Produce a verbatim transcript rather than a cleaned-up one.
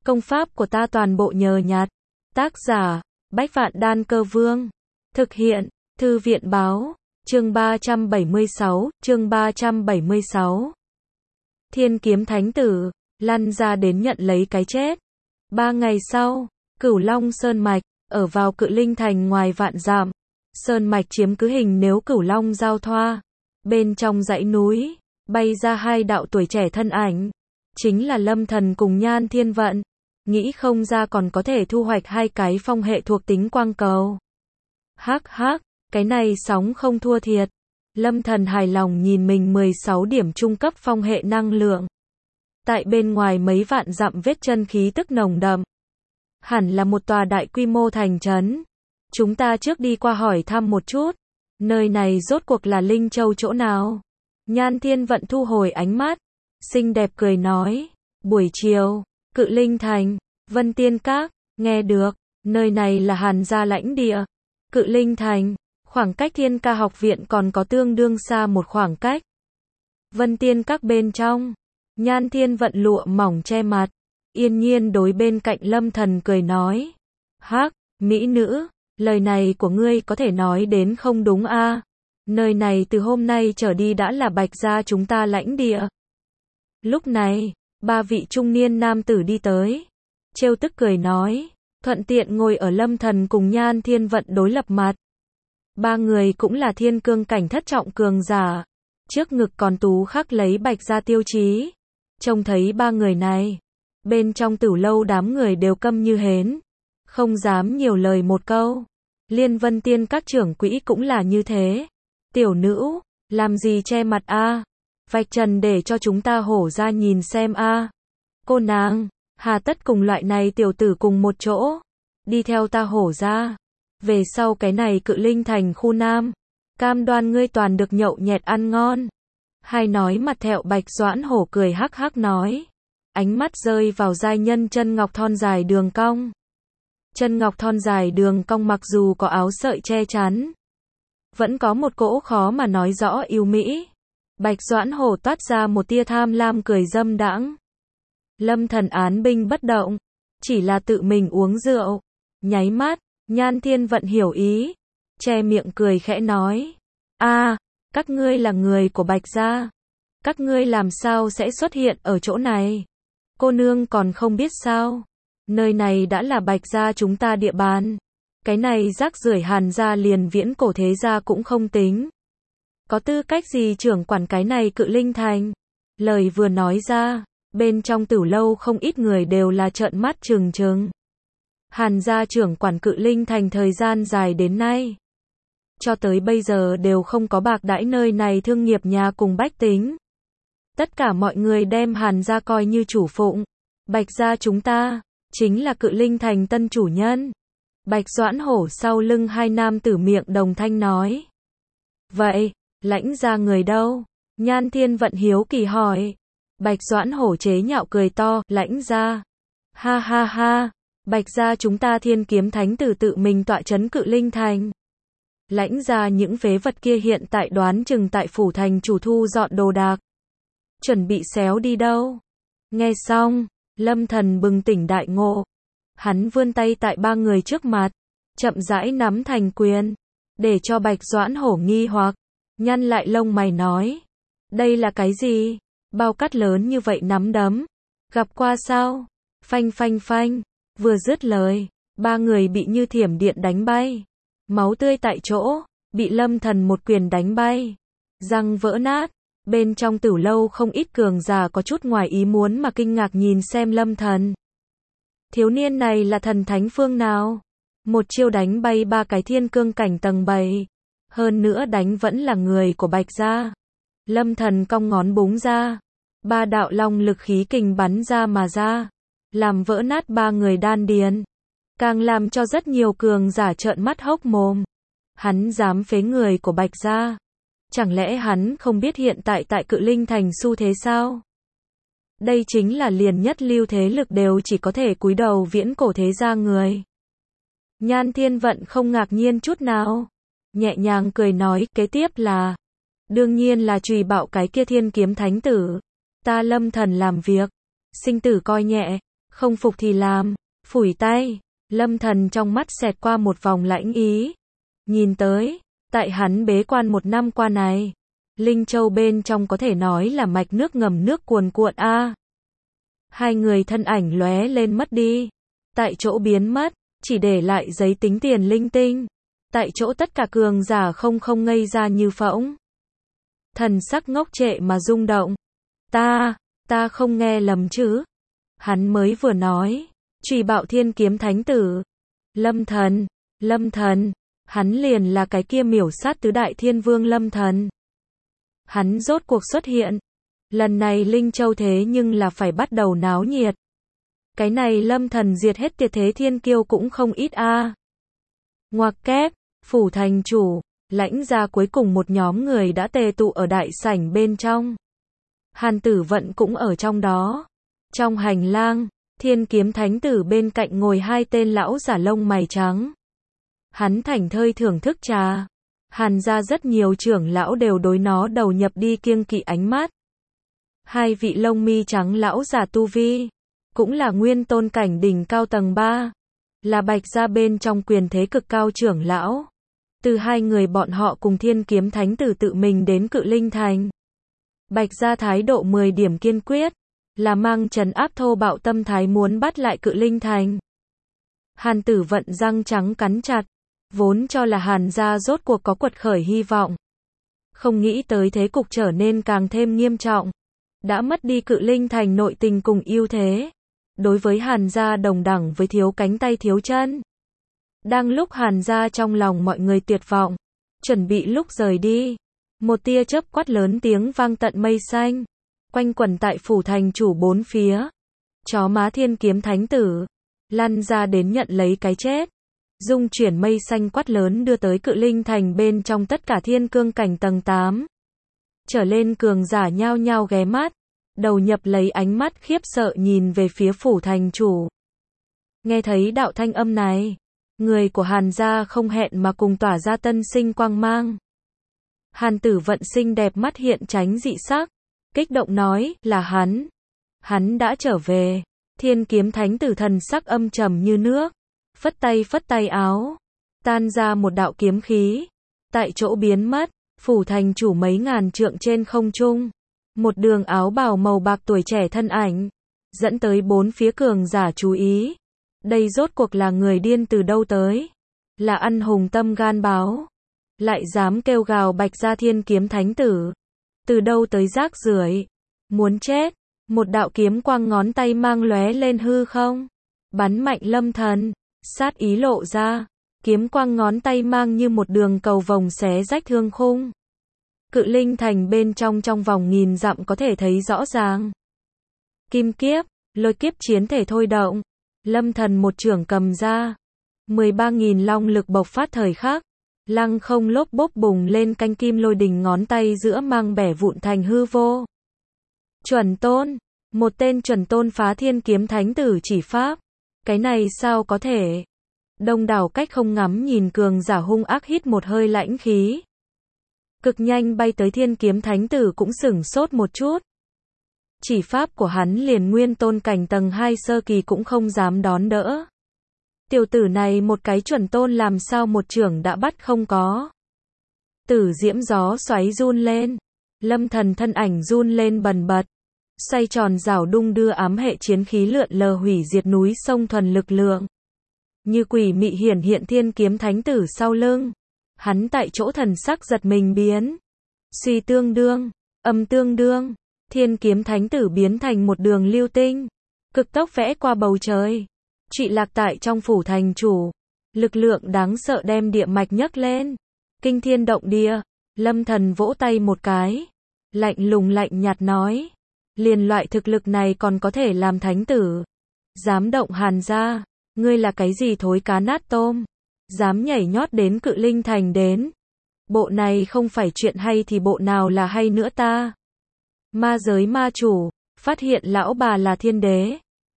Công pháp của ta toàn bộ nhờ nhặt. Tác giả, Bách Vạn Đan Cơ Vương. Thực hiện, Thư viện Báo. Chương ba trăm bảy mươi sáu, chương ba trăm bảy mươi sáu. Thiên Kiếm Thánh Tử, lăn ra đến nhận lấy cái chết. Ba ngày sau, Cửu Long Sơn Mạch, ở vào Cự Linh Thành ngoài vạn dặm. Sơn Mạch chiếm cứ hình nếu Cửu Long giao thoa. Bên trong dãy núi, bay ra hai đạo tuổi trẻ thân ảnh. Chính là Lâm Thần cùng Nhan Thiên Vận. Nghĩ không ra còn có thể thu hoạch hai cái phong hệ thuộc tính quang cầu. Hắc hắc, cái này sóng không thua thiệt. Lâm Thần hài lòng nhìn mình mười sáu điểm trung cấp phong hệ năng lượng. Tại bên ngoài mấy vạn dặm vết chân khí tức nồng đậm. Hẳn là một tòa đại quy mô thành trấn. Chúng ta trước đi qua hỏi thăm một chút. Nơi này rốt cuộc là Linh Châu chỗ nào? Nhan Thiên Vận thu hồi ánh mắt. Xinh đẹp cười nói. Buổi chiều, Cự Linh Thành, Vân Tiên Các, nghe được, nơi này là Hàn gia lãnh địa. Cự Linh Thành, khoảng cách Thiên Ca học viện còn có tương đương xa một khoảng cách. Vân Tiên Các bên trong, Nhan Thiên Vận lụa mỏng che mặt, yên nhiên đối bên cạnh Lâm Thần cười nói. Hắc, mỹ nữ, lời này của ngươi có thể nói đến không đúng a? À? Nơi này từ hôm nay trở đi đã là Bạch gia chúng ta lãnh địa. Lúc này, ba vị trung niên nam tử đi tới. Trêu tức cười nói, thuận tiện ngồi ở Lâm Thần cùng Nhan Thiên Vận đối lập mặt. Ba người cũng là thiên cương cảnh thất trọng cường giả. Trước ngực còn tú khắc lấy Bạch gia tiêu chí. Trông thấy ba người này, bên trong Tửu lâu đám người đều câm như hến. Không dám nhiều lời một câu. Liên Vân Tiên các trưởng quỹ cũng là như thế. Tiểu nữ, làm gì che mặt a? Vạch trần để cho chúng ta hổ ra nhìn xem a. Cô nàng, hà tất cùng loại này tiểu tử cùng một chỗ. Đi theo ta hổ ra. Về sau cái này Cự Linh Thành khu Nam. Cam đoan ngươi toàn được nhậu nhẹt ăn ngon. Hai nói mặt thẹo Bạch Doãn Hổ cười hắc hắc nói. Ánh mắt rơi vào giai nhân chân ngọc thon dài đường cong. Chân ngọc thon dài đường cong mặc dù có áo sợi che chắn. Vẫn có một cỗ khó mà nói rõ yêu mỹ. Bạch Doãn Hổ toát ra một tia tham lam cười dâm đãng. Lâm Thần án binh bất động. Chỉ là tự mình uống rượu. Nháy mắt, Nhan Thiên Vận hiểu ý. Che miệng cười khẽ nói. A, các ngươi là người của Bạch gia. Các ngươi làm sao sẽ xuất hiện ở chỗ này? Cô nương còn không biết sao? Nơi này đã là Bạch gia chúng ta địa bàn. Cái này rác rưởi Hàn gia liền viễn cổ thế gia cũng không tính. Có tư cách gì trưởng quản cái này Cự Linh Thành? Lời vừa nói ra, bên trong Tửu lâu không ít người đều là trợn mắt trừng trừng. Hàn gia trưởng quản Cự Linh Thành thời gian dài đến nay. Cho tới bây giờ đều không có bạc đãi nơi này thương nghiệp nhà cùng bách tính. Tất cả mọi người đem Hàn gia coi như chủ phụng. Bạch gia chúng ta, chính là Cự Linh Thành tân chủ nhân. Bạch Doãn Hổ sau lưng hai nam tử miệng đồng thanh nói. Vậy, lãnh gia người đâu? Nhan Thiên Vận hiếu kỳ hỏi. Bạch Doãn Hổ chế nhạo cười to, lãnh gia. Ha ha ha, Bạch gia chúng ta Thiên Kiếm Thánh Tử tự mình tọa trấn Cự Linh Thành. Lãnh gia những phế vật kia hiện tại đoán chừng tại phủ thành chủ thu dọn đồ đạc. Chuẩn bị xéo đi đâu? Nghe xong, Lâm Thần bừng tỉnh đại ngộ. Hắn vươn tay tại ba người trước mặt, chậm rãi nắm thành quyền, để cho Bạch Doãn Hổ nghi hoặc, nhăn lại lông mày nói. Đây là cái gì? Bao cát lớn như vậy nắm đấm. Gặp qua sao? Phanh phanh phanh. Vừa dứt lời, ba người bị như thiểm điện đánh bay. Máu tươi tại chỗ, bị Lâm Thần một quyền đánh bay. Răng vỡ nát. Bên trong Tửu lâu không ít cường giả có chút ngoài ý muốn mà kinh ngạc nhìn xem Lâm Thần. Thiếu niên này là thần thánh phương nào? Một chiêu đánh bay ba cái thiên cương cảnh tầng bảy. Hơn nữa đánh vẫn là người của Bạch gia. Lâm Thần cong ngón búng ra. Ba đạo long lực khí kình bắn ra mà ra. Làm vỡ nát ba người đan điền. Càng làm cho rất nhiều cường giả trợn mắt hốc mồm. Hắn dám phế người của Bạch gia. Chẳng lẽ hắn không biết hiện tại tại Cự Linh Thành xu thế sao? Đây chính là liền nhất lưu thế lực đều chỉ có thể cúi đầu viễn cổ thế gia người. Nhan Thiên Vận không ngạc nhiên chút nào. Nhẹ nhàng cười nói, kế tiếp là. Đương nhiên là trùy bạo cái kia Thiên Kiếm Thánh Tử. Ta Lâm Thần làm việc. Sinh tử coi nhẹ. Không phục thì làm, phủi tay, Lâm Thần trong mắt xẹt qua một vòng lãnh ý. Nhìn tới, tại hắn bế quan một năm qua này, Linh Châu bên trong có thể nói là mạch nước ngầm nước cuồn cuộn a. Hai người thân ảnh lóe lên mất đi, tại chỗ biến mất, chỉ để lại giấy tính tiền linh tinh. Tại chỗ tất cả cường giả không không ngây ra như phỗng. Thần sắc ngốc trệ mà rung động. Ta, ta không nghe lầm chứ? Hắn mới vừa nói, Trùy Bạo Thiên Kiếm Thánh Tử. Lâm Thần, Lâm Thần, hắn liền là cái kia miểu sát tứ đại thiên vương Lâm Thần. Hắn rốt cuộc xuất hiện. Lần này Linh Châu thế nhưng là phải bắt đầu náo nhiệt. Cái này Lâm Thần diệt hết tuyệt thế thiên kiêu cũng không ít a. À. Ngoặc kép, phủ thành chủ, lãnh gia cuối cùng một nhóm người đã tề tụ ở đại sảnh bên trong. Hàn Tử Vận cũng ở trong đó. Trong hành lang, Thiên Kiếm Thánh Tử bên cạnh ngồi hai tên lão giả lông mày trắng. Hắn thảnh thơi thưởng thức trà. Hàn gia rất nhiều trưởng lão đều đối nó đầu nhập đi kiêng kỵ ánh mắt. Hai vị lông mi trắng lão giả tu vi, cũng là nguyên tôn cảnh đỉnh cao tầng ba, là Bạch gia bên trong quyền thế cực cao trưởng lão. Từ hai người bọn họ cùng Thiên Kiếm Thánh Tử tự mình đến Cự Linh Thành. Bạch gia thái độ mười điểm kiên quyết, là mang trấn áp thô bạo tâm thái muốn bắt lại Cự Linh Thành. Hàn Tử Vận răng trắng cắn chặt, vốn cho là Hàn gia rốt cuộc có quật khởi hy vọng. Không nghĩ tới thế cục trở nên càng thêm nghiêm trọng. Đã mất đi Cự Linh Thành nội tình cùng ưu thế. Đối với Hàn gia đồng đẳng với thiếu cánh tay thiếu chân. Đang lúc Hàn gia trong lòng mọi người tuyệt vọng, chuẩn bị lúc rời đi, một tia chớp quát lớn tiếng vang tận mây xanh, quanh quẩn tại phủ thành chủ bốn phía. Chó má Thiên Kiếm Thánh Tử, lăn ra đến nhận lấy cái chết. Dung chuyển mây xanh quát lớn đưa tới Cự Linh Thành bên trong tất cả thiên cương cảnh tầng tám. Trở lên cường giả nhao nhao ghé mắt, đầu nhập lấy ánh mắt khiếp sợ nhìn về phía phủ thành chủ. Nghe thấy đạo thanh âm này, người của Hàn gia không hẹn mà cùng tỏa ra tân sinh quang mang. Hàn Tử Vận xinh đẹp mắt hiện tránh dị sắc, kích động nói, là hắn. Hắn đã trở về. Thiên Kiếm Thánh Tử thần sắc âm trầm như nước, phất tay phất tay áo, tan ra một đạo kiếm khí, tại chỗ biến mất. Phủ thành chủ mấy ngàn trượng trên không trung, một đường áo bào màu bạc tuổi trẻ thân ảnh, dẫn tới bốn phía cường giả chú ý. Đây rốt cuộc là người điên từ đâu tới? Là ăn hùng tâm gan báo, lại dám kêu gào Bạch gia Thiên Kiếm Thánh Tử. Từ đâu tới rác rưởi, muốn chết. Một đạo kiếm quang ngón tay mang lóe lên hư không, bắn mạnh Lâm Thần, sát ý lộ ra. Kiếm quang ngón tay mang như một đường cầu vồng xé rách thương khung. Cự Linh Thành bên trong trong vòng nghìn dặm có thể thấy rõ ràng. Kim kiếp, lôi kiếp chiến thể thôi động. Lâm Thần một chưởng cầm ra. mười ba nghìn long lực bộc phát thời khắc. Lăng không lốp bốp bùng lên canh kim lôi đình ngón tay giữa mang bẻ vụn thành hư vô. Chuẩn tôn. Một tên chuẩn tôn phá Thiên Kiếm Thánh Tử chỉ pháp. Cái này sao có thể? Đông đảo cách không ngắm nhìn cường giả hung ác hít một hơi lãnh khí. Cực nhanh bay tới Thiên Kiếm Thánh Tử cũng sửng sốt một chút. Chỉ pháp của hắn liền nguyên tôn cảnh tầng hai sơ kỳ cũng không dám đón đỡ. Tiểu tử này một cái chuẩn tôn làm sao một chưởng đã bắt không có. Tử diễm gió xoáy run lên. Lâm Thần thân ảnh run lên bần bật. Xoay tròn rảo đung đưa ám hệ chiến khí lượn lờ hủy diệt núi sông thuần lực lượng. Như quỷ mị hiển hiện Thiên Kiếm Thánh Tử sau lưng. Hắn tại chỗ thần sắc giật mình biến. Suy tương đương, âm tương đương, Thiên Kiếm Thánh Tử biến thành một đường lưu tinh, cực tốc vẽ qua bầu trời, trụy lạc tại trong phủ thành chủ. Lực lượng đáng sợ đem địa mạch nhấc lên, kinh thiên động địa. Lâm Thần vỗ tay một cái, lạnh lùng lạnh nhạt nói, liền loại thực lực này còn có thể làm thánh tử, dám động Hàn gia, ngươi là cái gì thối cá nát tôm, dám nhảy nhót đến Cự Linh Thành đến. Bộ này không phải chuyện hay thì bộ nào là hay nữa ta? Ma giới ma chủ, phát hiện lão bà là thiên đế.